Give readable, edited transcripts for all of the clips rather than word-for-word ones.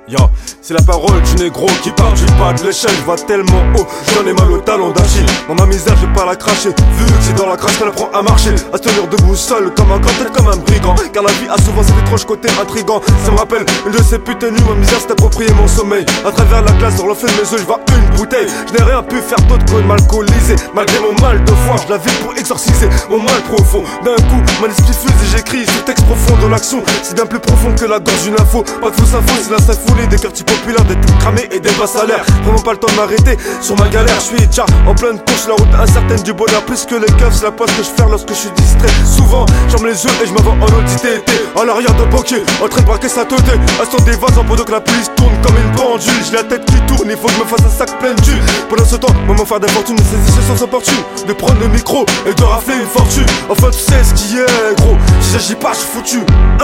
Yo, c'est la parole du négro qui part du bas de l'échelle. Je vois tellement haut, j'en ai mal au talon d'Achille. Dans ma misère, j'ai pas la cracher. Vu que c'est dans la crache qu'elle apprend à marcher, à se tenir debout seul comme un grand tête, comme un brigand. Car la vie a souvent ses étranges côtés intrigants. Ça me rappelle une de ces putains nuits, ma misère s'est approprié mon sommeil. À travers la glace, dans le feu de mes yeux, je vois une bouteille. Je n'ai rien pu faire d'autre que de m'alcooliser. Malgré mon mal de foi, je la vis pour exorciser mon mal profond. D'un coup, mon esprit fuse et j'écris ce texte profond de l'action. C'est bien plus profond que la gorge d'une info. Pas de fausse info, c'est la symphonie des quartiers populaires, des trucs cramés et des bas salaires. Vraiment pas le temps de m'arrêter sur ma galère. Je suis déjà en pleine course, la route incertaine du bonheur. Plus que les keufs, c'est la poste que je fais lorsque je suis distrait. Souvent, j'arme les yeux et je m'en vais en audité. À l'arrière d'un banquier, en train de braquer sa teuté. Assis des vases en pendant que la police tourne comme une pendule. J'ai la tête qui tourne, il faut que je me fasse un sac plein de jus. Pendant ce temps, maman faire des fortunes, saisir sans opportune de prendre le micro et de rafler une fortune. Enfin tu sais ce qui est gros, si j'agis pas je suis foutu.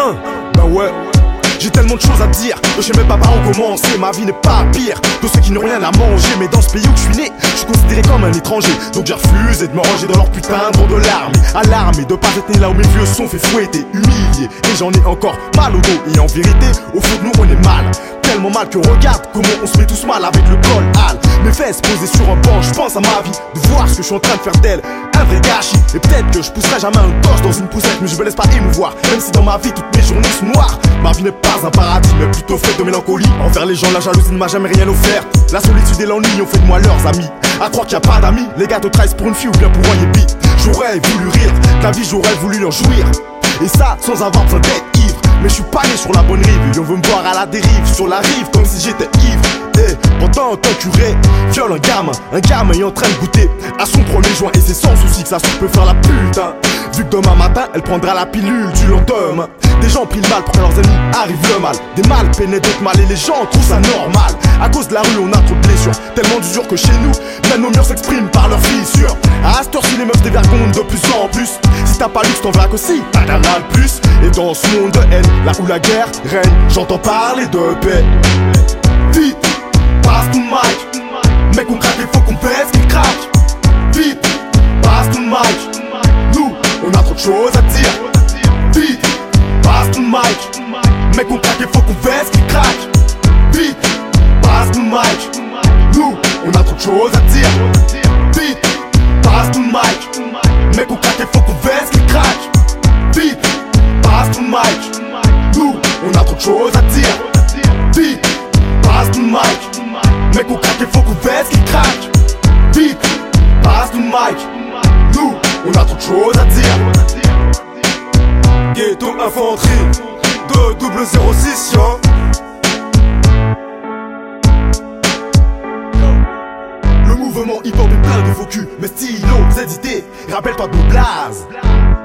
Bah ouais, j'ai tellement de choses à dire, je sais même pas par où commencer. Ma vie n'est pas pire de ceux qui n'ont rien à manger. Mais dans ce pays où je suis né, je suis considéré comme un étranger. Donc j'ai refusé de me ranger dans leur putain de rang de l'armée. Alarmé de pas être né là où mes vieux sont fait fouetter, humiliés. Et j'en ai encore mal au dos. Et en vérité, au fond de nous on est mal. Tellement mal que regarde comment on se met tous mal avec le col hal. Mes fesses posées sur un banc, je pense à ma vie, de voir ce que je suis en train de faire d'elle. Un vrai gâchis, et peut-être que je pousserai jamais un torse dans une poussette. Mais je me laisse pas émouvoir, même si dans ma vie toutes mes journées sont noires. Ma vie n'est pas un paradis, mais plutôt faite de mélancolie. Envers les gens, la jalousie ne m'a jamais rien offert. La solitude et l'ennui ont fait de moi leurs amis. À croire qu'il n'y a pas d'amis, les gars te trahissent pour une fille ou bien pour un yépi. J'aurais voulu rire, ta vie j'aurais voulu en jouir. Et ça sans avoir besoin d'être ivre. Mais je suis pas né sur la bonne rive, et on veut me voir à la dérive, sur la rive comme si j'étais ivre. Et pendant qu'un curé viole un gamin est en train de goûter à son premier joint. Et c'est sans souci que sa soeur peut faire la pute, hein. Vu que demain matin elle prendra la pilule du lendemain. Des gens pris le mal pour que leurs ennemis arrivent le mal. Des mal pénètrent d'autres mal et les gens trouvent ça normal. À cause de la rue on a trop de blessures, tellement dur que chez nous même nos murs s'expriment par leurs fissures. À cette heure-ci les meufs dévergondent de plus en plus. Si t'as pas luxe t'en verras qu'aussi, t'en as le plus. Et dans ce monde de haine, là où la guerre règne, j'entends parler de paix. Vite, passe ton mic. Mec on craque, il faut qu'on pèse qu'il craque. Vite, passe ton mic. Nous, on a trop de choses à dire. Vite, passe ton mic. Mec on craque, il faut qu'on pèse qu'il craque. Vite, passe ton mic. Nous, on a trop de choses à dire. Vite, passe ton mic. Mec on craque, il faut qu'on pèse qu'il craque. Vite, passe ton mic. Nous, on a trop de choses à dire. Vite, passe ton mic. Mec on craque, il faut qu'on pèse qu'il craque. Vite, passe ton mic. Nous, on a trop de choses à dire. Ghetto infanterie de 006 yo. Le mouvement hip-hop est plein de faux culs, mais stylo, Z idées, rappelle-toi de nos blazes.